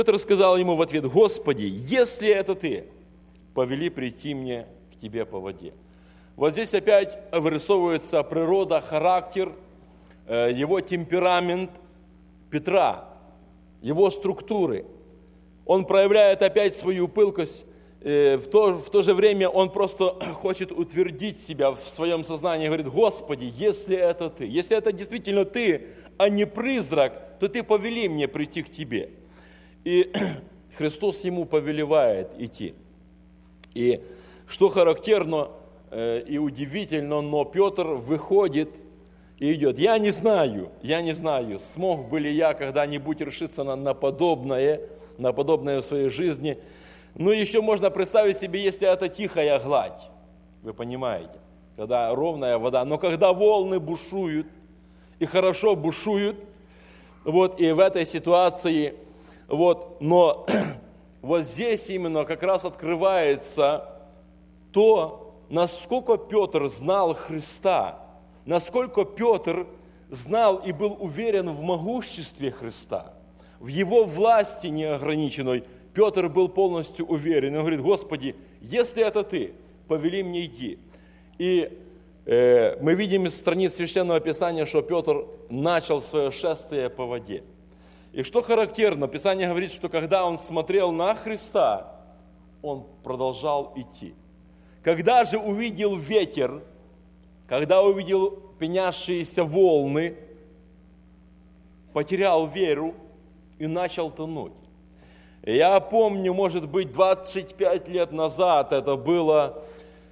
Петр сказал ему в ответ: «Господи, если это ты, повели прийти мне к тебе по воде». Вот здесь опять вырисовывается природа, характер, его темперамент Петра, его структуры. Он проявляет опять свою пылкость, в то же время он просто хочет утвердить себя в своем сознании, говорит: «Господи, если это ты, если это действительно ты, а не призрак, то ты повели мне прийти к тебе». И Христос ему повелевает идти. И что характерно и удивительно, но Петр выходит и идет. Я не знаю, смог бы ли я когда-нибудь решиться на подобное в своей жизни. Ну, еще можно представить себе, если это тихая гладь, вы понимаете, когда ровная вода, но когда волны бушуют, и хорошо бушуют, вот, и в этой ситуации, вот, но вот здесь именно как раз открывается то, насколько Петр знал Христа, насколько Петр знал и был уверен в могуществе Христа, в Его власти неограниченной. Петр был полностью уверен. Он говорит: «Господи, если это Ты, повели мне идти». И мы видим из страниц Священного Писания, что Петр начал свое шествие по воде. И что характерно, Писание говорит, что когда он смотрел на Христа, он продолжал идти. Когда же увидел ветер, когда увидел пенящиеся волны, потерял веру и начал тонуть. Я помню, может быть, 25 лет назад это было,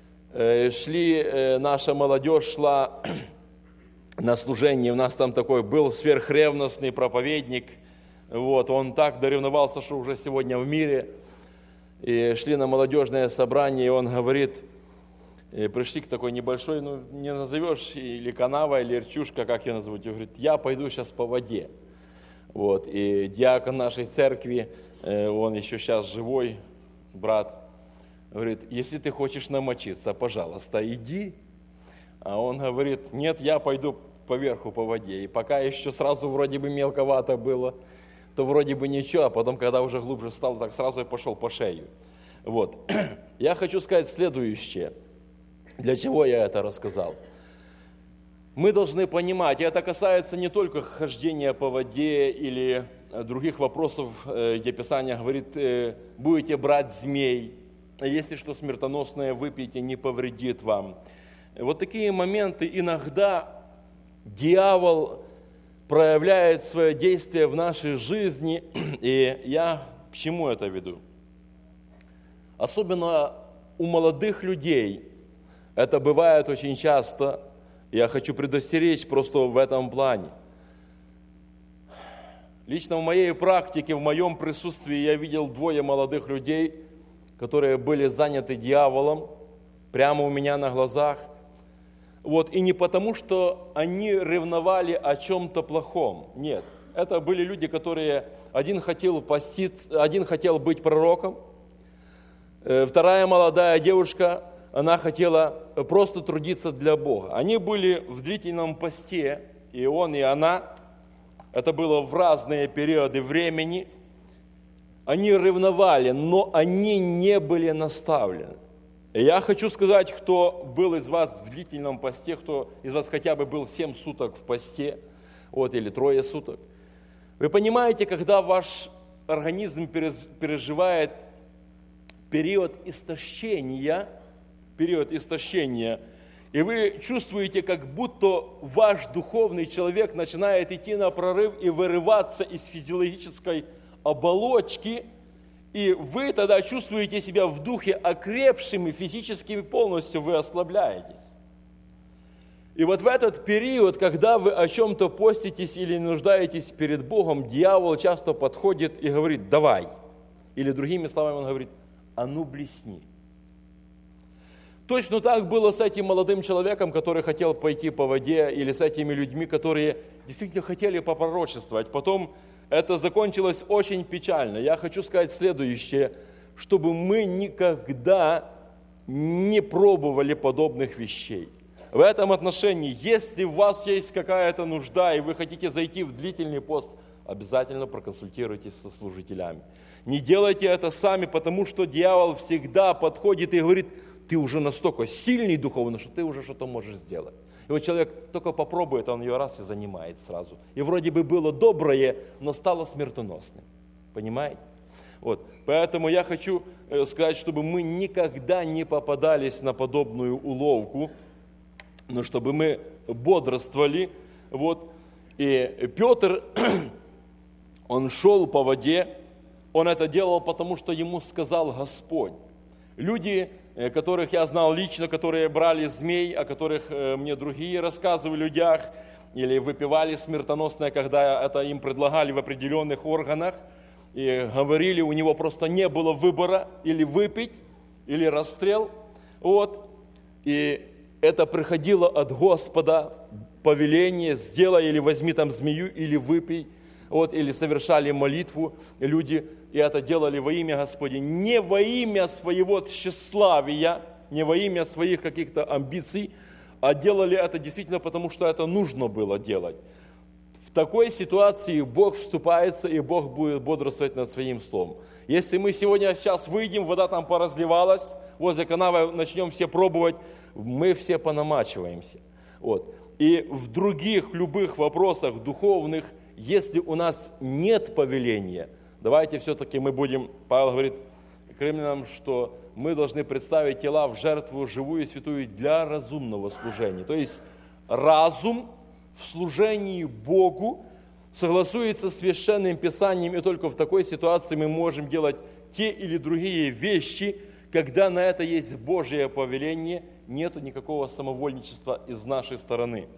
наша молодежь шла на служение, у нас там такой был сверхревностный проповедник, вот, он так доревновался, что уже сегодня в мире, и шли на молодежное собрание, и он говорит, пришли к такой небольшой, ну, не назовешь, или канава, или речушка, как ее назовут, и говорит: «Я пойду сейчас по воде». Вот, и диакон нашей церкви, он еще сейчас живой, брат, говорит: «Если ты хочешь намочиться, пожалуйста, иди». А он говорит: «Нет, я пойду поверху по воде». И пока еще сразу вроде бы мелковато было, то вроде бы ничего, а потом, когда уже глубже стало, так сразу и пошел по шею. Вот. Я хочу сказать следующее. Для чего я это рассказал? Мы должны понимать, и это касается не только хождения по воде или других вопросов, где Писание говорит: будете брать змей, если что смертоносное выпьете, не повредит вам. Вот такие моменты иногда дьявол проявляет свое действие в нашей жизни, и я к чему это веду? Особенно у молодых людей это бывает очень часто. Я хочу предостеречь просто в этом плане. Лично в моей практике, в моем присутствии я видел 2 молодых людей, которые были заняты дьяволом прямо у меня на глазах. Вот, и не потому, что они ревновали о чем-то плохом. Нет, это были люди, которые один хотел поститься, один хотел быть пророком, вторая молодая девушка, она хотела просто трудиться для Бога. Они были в длительном посте, и он, и она. Это было в разные периоды времени. Они ревновали, но они не были наставлены. И я хочу сказать, кто был из вас в длительном посте, кто из вас хотя бы был 7 суток в посте, вот, или 3 суток. Вы понимаете, когда ваш организм переживает период истощения, и вы чувствуете, как будто ваш духовный человек начинает идти на прорыв и вырываться из физиологической оболочки, и вы тогда чувствуете себя в духе окрепшим и физически полностью вы ослабляетесь. И вот в этот период, когда вы о чем-то поститесь или нуждаетесь перед Богом, дьявол часто подходит и говорит: «Давай». Или другими словами он говорит: «А ну блесни». Точно так было с этим молодым человеком, который хотел пойти по воде, или с этими людьми, которые действительно хотели попророчествовать. Потом это закончилось очень печально. Я хочу сказать следующее, чтобы мы никогда не пробовали подобных вещей. В этом отношении, если у вас есть какая-то нужда, и вы хотите зайти в длительный пост, обязательно проконсультируйтесь со служителями. Не делайте это сами, потому что дьявол всегда подходит и говорит: ты уже настолько сильный духовно, что ты уже что-то можешь сделать. И вот человек только попробует, он ее раз и занимает сразу. И вроде бы было доброе, но стало смертоносным. Понимаете? Вот. Поэтому я хочу сказать, чтобы мы никогда не попадались на подобную уловку, но чтобы мы бодрствовали. Вот. И Петр, он шел по воде, он это делал, потому что ему сказал Господь. Люди, которых я знал лично, которые брали змей, о которых мне другие рассказывали о людях, или выпивали смертоносное, когда это им предлагали в определенных органах, и говорили, у него просто не было выбора, или выпить, или расстрел. Вот. И это приходило от Господа, повеление: сделай или возьми там змею, или выпей. Вот, или совершали молитву люди, и это делали во имя Господне, не во имя своего тщеславия, не во имя своих каких-то амбиций, а делали это действительно потому, что это нужно было делать. В такой ситуации Бог вступается, и Бог будет бодрствовать над своим словом. Если мы сейчас выйдем, вода там поразливалась, возле канавы начнем все пробовать, мы все понамачиваемся. Вот. И в других любых вопросах духовных, если у нас нет повеления, давайте все-таки мы будем, Павел говорит к римлянам, что мы должны представить тела в жертву живую и святую для разумного служения. То есть разум в служении Богу согласуется с Священным Писанием, и только в такой ситуации мы можем делать те или другие вещи, когда на это есть Божье повеление, нету никакого самовольничества из нашей стороны.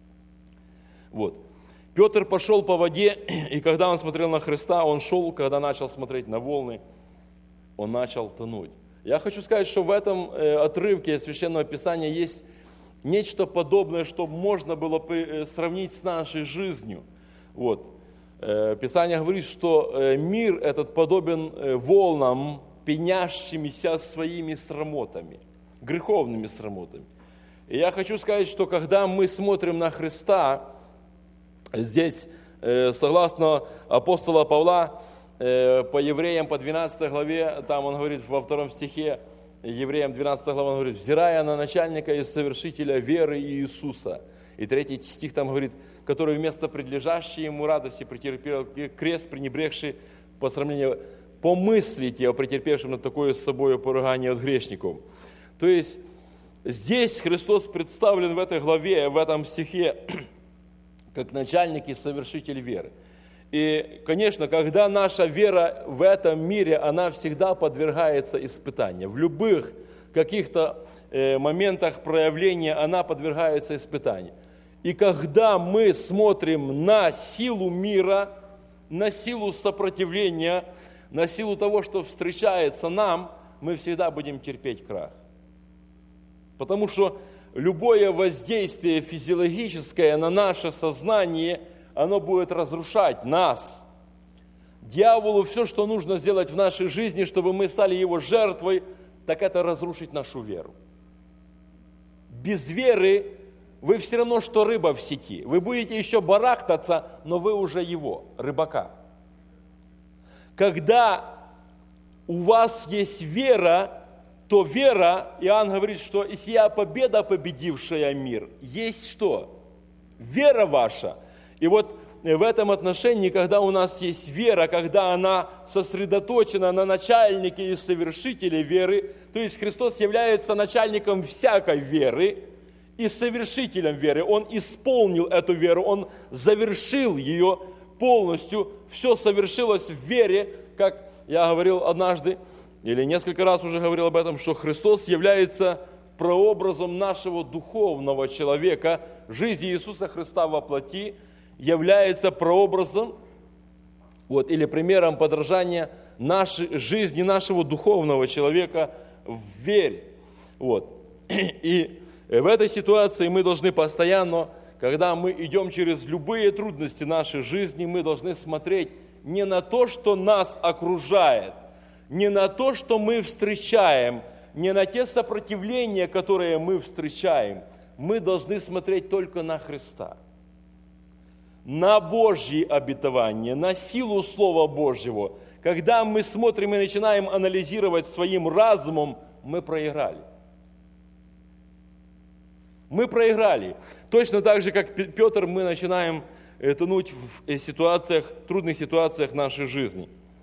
Вот. Петр пошел по воде, и когда он смотрел на Христа, он шел, когда начал смотреть на волны, он начал тонуть. Я хочу сказать, что в этом отрывке Священного Писания есть нечто подобное, что можно было сравнить с нашей жизнью. Вот. Писание говорит, что мир этот подобен волнам, пенящимися своими срамотами, греховными срамотами. И я хочу сказать, что когда мы смотрим на Христа, здесь, согласно апостола Павла, по Евреям, по 12 главе, там он говорит во 2 стихе, Евреям 12 глава, он говорит: взирая на начальника и совершителя веры Иисуса. И 3 стих там говорит: который вместо предлежащей ему радости претерпел крест, пренебрегший по сравнению, помыслите о претерпевшем над такое с собой поругание от грешников. То есть здесь Христос представлен в этой главе, в этом стихе, как начальник и совершитель веры. И, конечно, когда наша вера в этом мире, она всегда подвергается испытанию. В любых каких-то моментах проявления она подвергается испытанию. И когда мы смотрим на силу мира, на силу сопротивления, на силу того, что встречается нам, мы всегда будем терпеть крах. Потому что любое воздействие физиологическое на наше сознание, оно будет разрушать нас. Дьяволу все, что нужно сделать в нашей жизни, чтобы мы стали его жертвой, так это разрушить нашу веру. Без веры вы все равно, что рыба в сети. Вы будете еще барахтаться, но вы уже его, рыбака. Когда у вас есть вера, то вера, Иоанн говорит, что и сия победа, победившая мир, есть что? Вера ваша. И вот в этом отношении, когда у нас есть вера, когда она сосредоточена на начальнике и совершителе веры, то есть Христос является начальником всякой веры и совершителем веры. Он исполнил эту веру, Он завершил ее полностью. Все совершилось в вере, как я говорил однажды, или несколько раз уже говорил об этом, что Христос является прообразом нашего духовного человека. Жизнь Иисуса Христа во плоти является прообразом, вот, или примером подражания нашей жизни, нашего духовного человека в вере. Вот. И в этой ситуации мы должны постоянно, когда мы идем через любые трудности нашей жизни, мы должны смотреть не на то, что нас окружает, не на то, что мы встречаем, не на те сопротивления, которые мы встречаем. Мы должны смотреть только на Христа. на Божьи обетования, на силу Слова Божьего, когда мы смотрим и начинаем анализировать своим разумом, мы проиграли. Мы проиграли. Точно так же, как Петр, мы начинаем тонуть в ситуациях, трудных ситуациях нашей жизни.